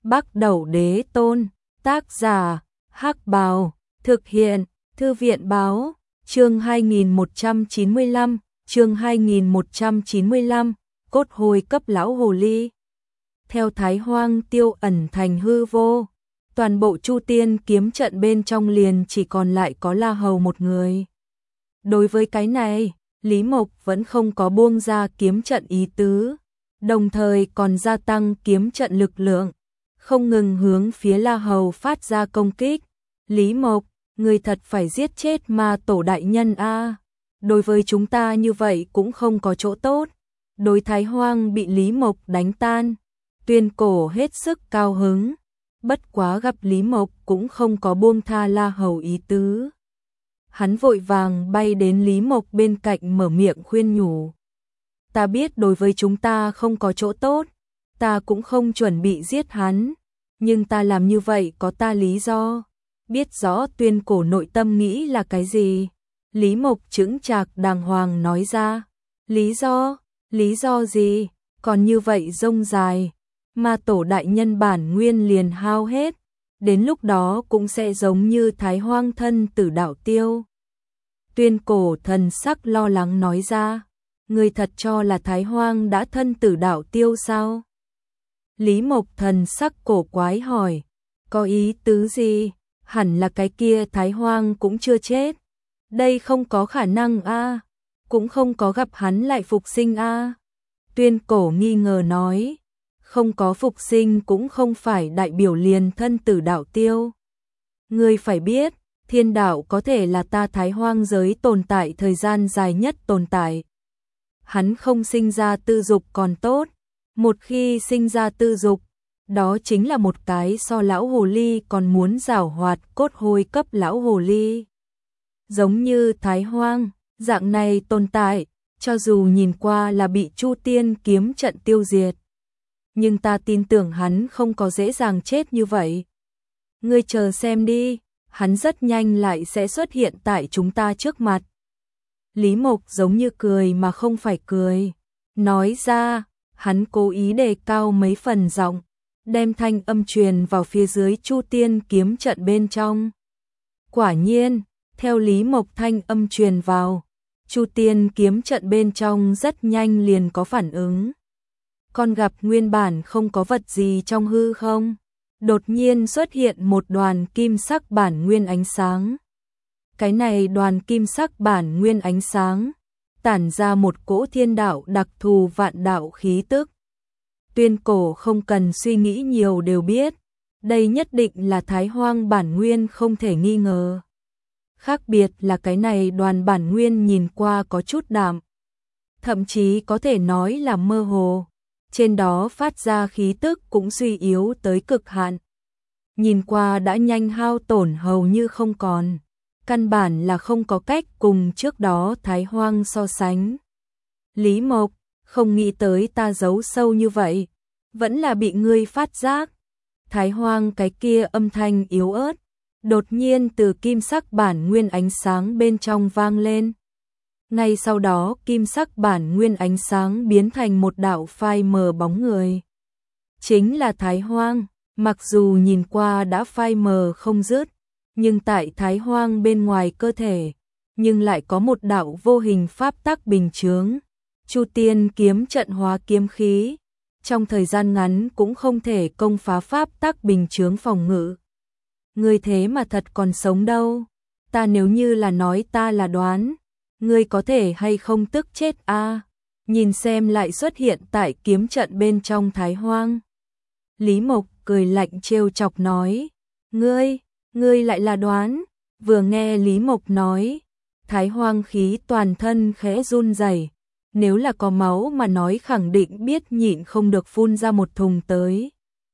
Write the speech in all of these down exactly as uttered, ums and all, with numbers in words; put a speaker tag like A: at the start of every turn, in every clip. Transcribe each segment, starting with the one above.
A: Bắc Đẩu Đế Tôn, tác giả, Hắc Bào, thực hiện, Thư viện báo, chương hai nghìn một trăm chín mươi lăm, chương hai nghìn một trăm chín mươi lăm, cốt hồi cấp lão hồ ly. Theo Thái Hoang tiêu ẩn thành hư vô, toàn bộ Chu Tiên kiếm trận bên trong liền chỉ còn lại có La Hầu một người. Đối với cái này, Lý Mộc vẫn không có buông ra kiếm trận ý tứ, đồng thời còn gia tăng kiếm trận lực lượng, không ngừng hướng phía La Hầu phát ra công kích. Lý Mộc, người thật phải giết chết ma tổ đại nhân a. Đối với chúng ta như vậy cũng không có chỗ tốt. Đối Thái Hoang bị Lý Mộc đánh tan, Tuyên Cổ hết sức cao hứng, bất quá gặp Lý Mộc cũng không có buông tha La Hầu ý tứ. Hắn vội vàng bay đến Lý Mộc bên cạnh mở miệng khuyên nhủ. Ta biết đối với chúng ta không có chỗ tốt, ta cũng không chuẩn bị giết hắn, nhưng ta làm như vậy có ta lý do. Biết rõ Tuyên Cổ nội tâm nghĩ là cái gì, Lý Mộc chững chạc đàng hoàng nói ra. Lý do? Lý do gì? Còn như vậy rông dài, ma tổ đại nhân bản nguyên liền hao hết, đến lúc đó cũng sẽ giống như Thái Hoang thân tử đạo tiêu. Tuyên Cổ thần sắc lo lắng nói ra. Người thật cho là Thái Hoang đã thân tử đạo tiêu sao? Lý Mộc thần sắc cổ quái hỏi. Có ý tứ gì? Hẳn là cái kia Thái Hoang cũng chưa chết. Đây không có khả năng a, cũng không có gặp hắn lại phục sinh a. Tuyên Cổ nghi ngờ nói. Không có phục sinh cũng không phải đại biểu liền thân tử đạo tiêu. Ngươi phải biết, thiên đạo có thể là ta Thái Hoang giới tồn tại thời gian dài nhất tồn tại. Hắn không sinh ra tư dục còn tốt, một khi sinh ra tư dục, đó chính là một cái so lão hồ ly còn muốn giảo hoạt cốt hôi cấp lão hồ ly. Giống như Thái Hoang, dạng này tồn tại, cho dù nhìn qua là bị Chu Tiên kiếm trận tiêu diệt, nhưng ta tin tưởng hắn không có dễ dàng chết như vậy. Ngươi chờ xem đi, hắn rất nhanh lại sẽ xuất hiện tại chúng ta trước mặt. Lý Mộc giống như cười mà không phải cười, nói ra, hắn cố ý đề cao mấy phần giọng, đem thanh âm truyền vào phía dưới Chu Tiên kiếm trận bên trong. Quả nhiên, theo Lý Mộc thanh âm truyền vào, Chu Tiên kiếm trận bên trong rất nhanh liền có phản ứng. Con gặp nguyên bản không có vật gì trong hư không, đột nhiên xuất hiện một đoàn kim sắc bản nguyên ánh sáng. Cái này đoàn kim sắc bản nguyên ánh sáng, tản ra một cỗ thiên đạo đặc thù vạn đạo khí tức. Tuyên Cổ không cần suy nghĩ nhiều đều biết, đây nhất định là Thái Hoang bản nguyên không thể nghi ngờ. Khác biệt là cái này đoàn bản nguyên nhìn qua có chút đạm, thậm chí có thể nói là mơ hồ, trên đó phát ra khí tức cũng suy yếu tới cực hạn. Nhìn qua đã nhanh hao tổn hầu như không còn, căn bản là không có cách cùng trước đó Thái Hoang so sánh. Lý Mộc, không nghĩ tới ta giấu sâu như vậy, vẫn là bị ngươi phát giác. Thái Hoang cái kia âm thanh yếu ớt, đột nhiên từ kim sắc bản nguyên ánh sáng bên trong vang lên. Ngay sau đó kim sắc bản nguyên ánh sáng biến thành một đạo phai mờ bóng người. Chính là Thái Hoang, mặc dù nhìn qua đã phai mờ không dứt, nhưng tại Thái Hoang bên ngoài cơ thể, nhưng lại có một đạo vô hình pháp tắc bình chướng. Chu Tiên kiếm trận hóa kiếm khí, trong thời gian ngắn cũng không thể công phá pháp tắc bình chướng phòng ngự. Ngươi thế mà thật còn sống đâu, ta nếu như là nói ta là đoán, ngươi có thể hay không tức chết a? Nhìn xem lại xuất hiện tại kiếm trận bên trong Thái Hoang. Lý Mộc cười lạnh trêu chọc nói, ngươi, ngươi lại là đoán. Vừa nghe Lý Mộc nói, Thái Hoang khí toàn thân khẽ run rẩy, nếu là có máu mà nói khẳng định biết nhịn không được phun ra một thùng tới.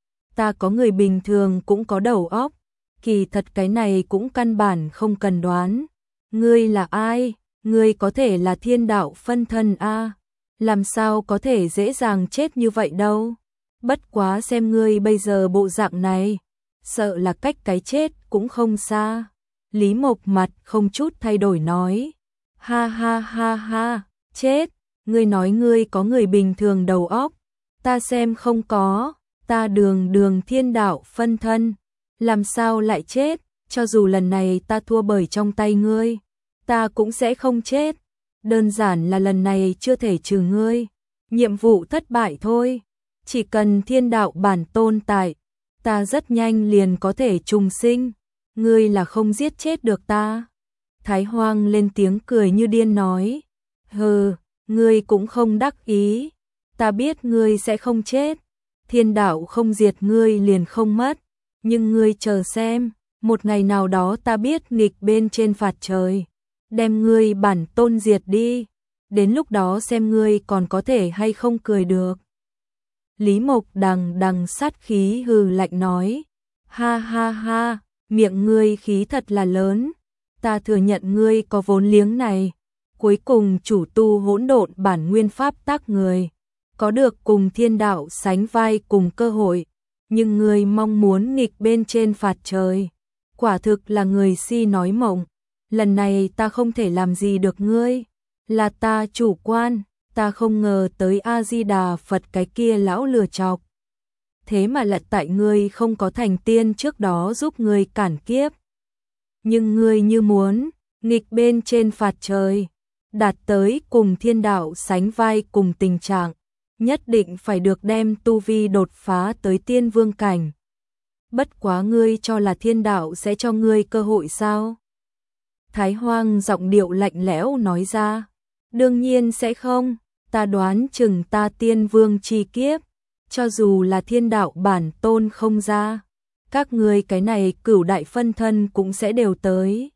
A: Ta có người bình thường cũng có đầu óc, kỳ thật cái này cũng căn bản không cần đoán. Ngươi là ai? Ngươi có thể là thiên đạo phân thân a, làm sao có thể dễ dàng chết như vậy đâu. Bất quá xem ngươi bây giờ bộ dạng này, sợ là cách cái chết cũng không xa. Lý Mộc mặt không chút thay đổi nói, ha ha ha ha, chết, ngươi nói ngươi có người bình thường đầu óc, ta xem không có, Ta đường đường thiên đạo phân thân, làm sao lại chết, cho dù lần này ta thua bởi trong tay ngươi, ta cũng sẽ không chết, đơn giản là lần này chưa thể trừ ngươi, nhiệm vụ thất bại thôi, chỉ cần thiên đạo bản tôn tại, ta rất nhanh liền có thể trùng sinh, ngươi là không giết chết được ta. Thái Hoang lên tiếng cười như điên nói, hừ, ngươi cũng không đắc ý, ta biết ngươi sẽ không chết, thiên đạo không diệt ngươi liền không mất, nhưng ngươi chờ xem, một ngày nào đó ta biết nghịch bên trên phạt trời, đem ngươi bản tôn diệt đi, đến lúc đó xem ngươi còn có thể hay không cười được. Lý Mộc đằng đằng sát khí hừ lạnh nói, ha ha ha, miệng ngươi khí thật là lớn, ta thừa nhận ngươi có vốn liếng này, cuối cùng chủ tu hỗn độn bản nguyên pháp tác người, có được cùng thiên đạo sánh vai cùng cơ hội, nhưng ngươi mong muốn nghịch bên trên phạt trời, quả thực là người si nói mộng, lần này ta không thể làm gì được ngươi, là ta chủ quan, ta không ngờ tới A-di-đà Phật cái kia lão lừa chọc. Thế mà lật tại ngươi không có thành tiên trước đó giúp ngươi cản kiếp. Nhưng ngươi như muốn, nghịch bên trên phạt trời, đạt tới cùng thiên đạo sánh vai cùng tình trạng, nhất định phải được đem tu vi đột phá tới tiên vương cảnh. Bất quá ngươi cho là thiên đạo sẽ cho ngươi cơ hội sao? Thái Hoang giọng điệu lạnh lẽo nói ra, đương nhiên sẽ không, ta đoán chừng ta tiên vương chi kiếp, cho dù là thiên đạo bản tôn không ra, các ngươi cái này cửu đại phân thân cũng sẽ đều tới.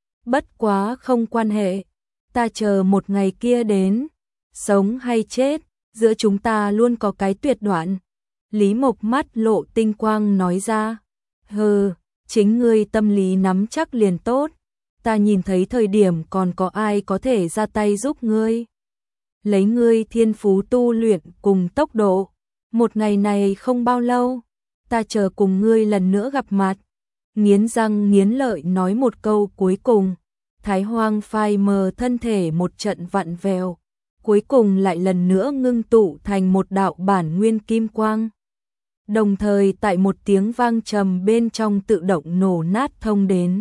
A: Bất quá không quan hệ, ta chờ một ngày kia đến, sống hay chết, giữa chúng ta luôn có cái tuyệt đoạn. Lý Mộc mắt lộ tinh quang nói ra, hừ, chính ngươi tâm lý nắm chắc liền tốt, ta nhìn thấy thời điểm còn có ai có thể ra tay giúp ngươi. Lấy ngươi thiên phú tu luyện cùng tốc độ, một ngày này không bao lâu, ta chờ cùng ngươi lần nữa gặp mặt. Nghiến răng nghiến lợi nói một câu cuối cùng, Thái Hoang phai mờ thân thể một trận vặn vẹo, cuối cùng lại lần nữa ngưng tụ thành một đạo bản nguyên kim quang. Đồng thời tại một tiếng vang trầm bên trong tự động nổ nát thông đến,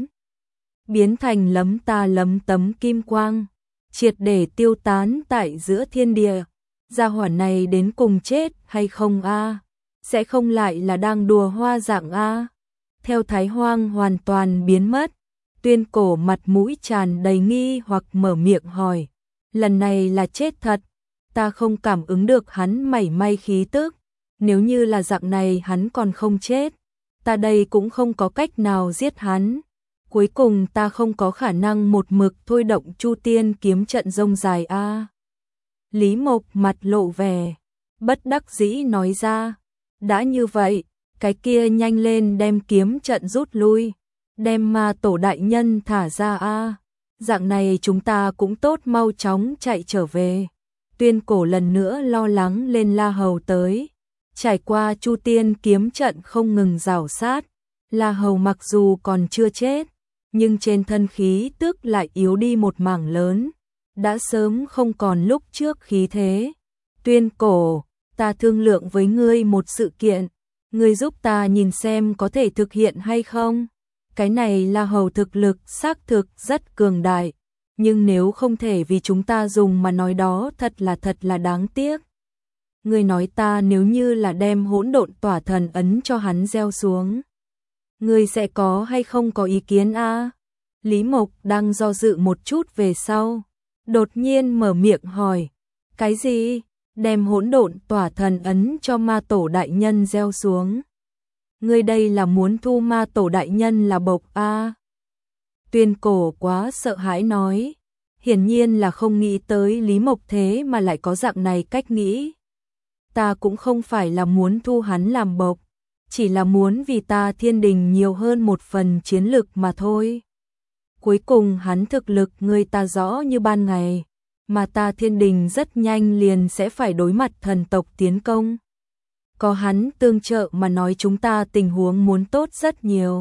A: biến thành lấm ta lấm tấm kim quang, triệt để tiêu tán tại giữa thiên địa. Gia hỏa này đến cùng chết hay không a? Sẽ không lại là đang đùa hoa dạng a? Theo Thái Hoang hoàn toàn biến mất, Tuyên Cổ mặt mũi tràn đầy nghi hoặc mở miệng hỏi, lần này là chết thật, ta không cảm ứng được hắn mảy may khí tức, nếu như là dạng này hắn còn không chết, ta đây cũng không có cách nào giết hắn. Cuối cùng ta không có khả năng một mực thôi động Chu Tiên kiếm trận rông dài a. Lý Mộc mặt lộ vẻ bất đắc dĩ nói ra, đã như vậy, cái kia nhanh lên đem kiếm trận rút lui, đem ma tổ đại nhân thả ra a, dạng này chúng ta cũng tốt mau chóng chạy trở về. Tuyên Cổ lần nữa lo lắng lên La Hầu tới, trải qua Chu Tiên kiếm trận không ngừng rào sát, La Hầu mặc dù còn chưa chết, nhưng trên thân khí tức lại yếu đi một mảng lớn, đã sớm không còn lúc trước khí thế. Tuyên Cổ, ta thương lượng với ngươi một sự kiện, ngươi giúp ta nhìn xem có thể thực hiện hay không. Cái này La Hầu thực lực xác thực rất cường đại, nhưng nếu không thể vì chúng ta dùng mà nói đó thật là thật là đáng tiếc. Ngươi nói ta nếu như là đem hỗn độn tỏa thần ấn cho hắn gieo xuống, ngươi sẽ có hay không có ý kiến a? Lý Mộc đang do dự một chút về sau, đột nhiên mở miệng hỏi, cái gì? Đem hỗn độn tỏa thần ấn cho ma tổ đại nhân gieo xuống? Ngươi đây là muốn thu ma tổ đại nhân là bộc a? Tuyên Cổ quá sợ hãi nói, hiển nhiên là không nghĩ tới Lý Mộc thế mà lại có dạng này cách nghĩ. Ta cũng không phải là muốn thu hắn làm bộc, chỉ là muốn vì ta Thiên Đình nhiều hơn một phần chiến lực mà thôi. Cuối cùng hắn thực lực người ta rõ như ban ngày, mà ta Thiên Đình rất nhanh liền sẽ phải đối mặt thần tộc tiến công. Có hắn tương trợ mà nói chúng ta tình huống muốn tốt rất nhiều.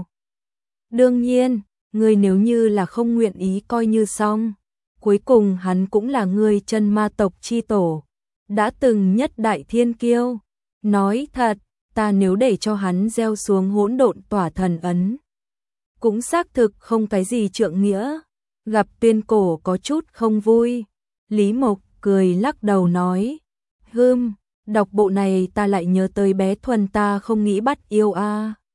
A: Đương nhiên, người nếu như là không nguyện ý coi như xong, cuối cùng hắn cũng là người chân ma tộc chi tổ, đã từng nhất đại thiên kiêu. Nói thật, ta nếu để cho hắn gieo xuống hỗn độn tỏa thần ấn. Cũng xác thực không cái gì trượng nghĩa. Gặp Tuyên Cổ có chút không vui. Lý Mộc cười lắc đầu nói. Hưm, đọc bộ này ta lại nhớ tới bé Thuần ta không nghĩ bắt yêu a.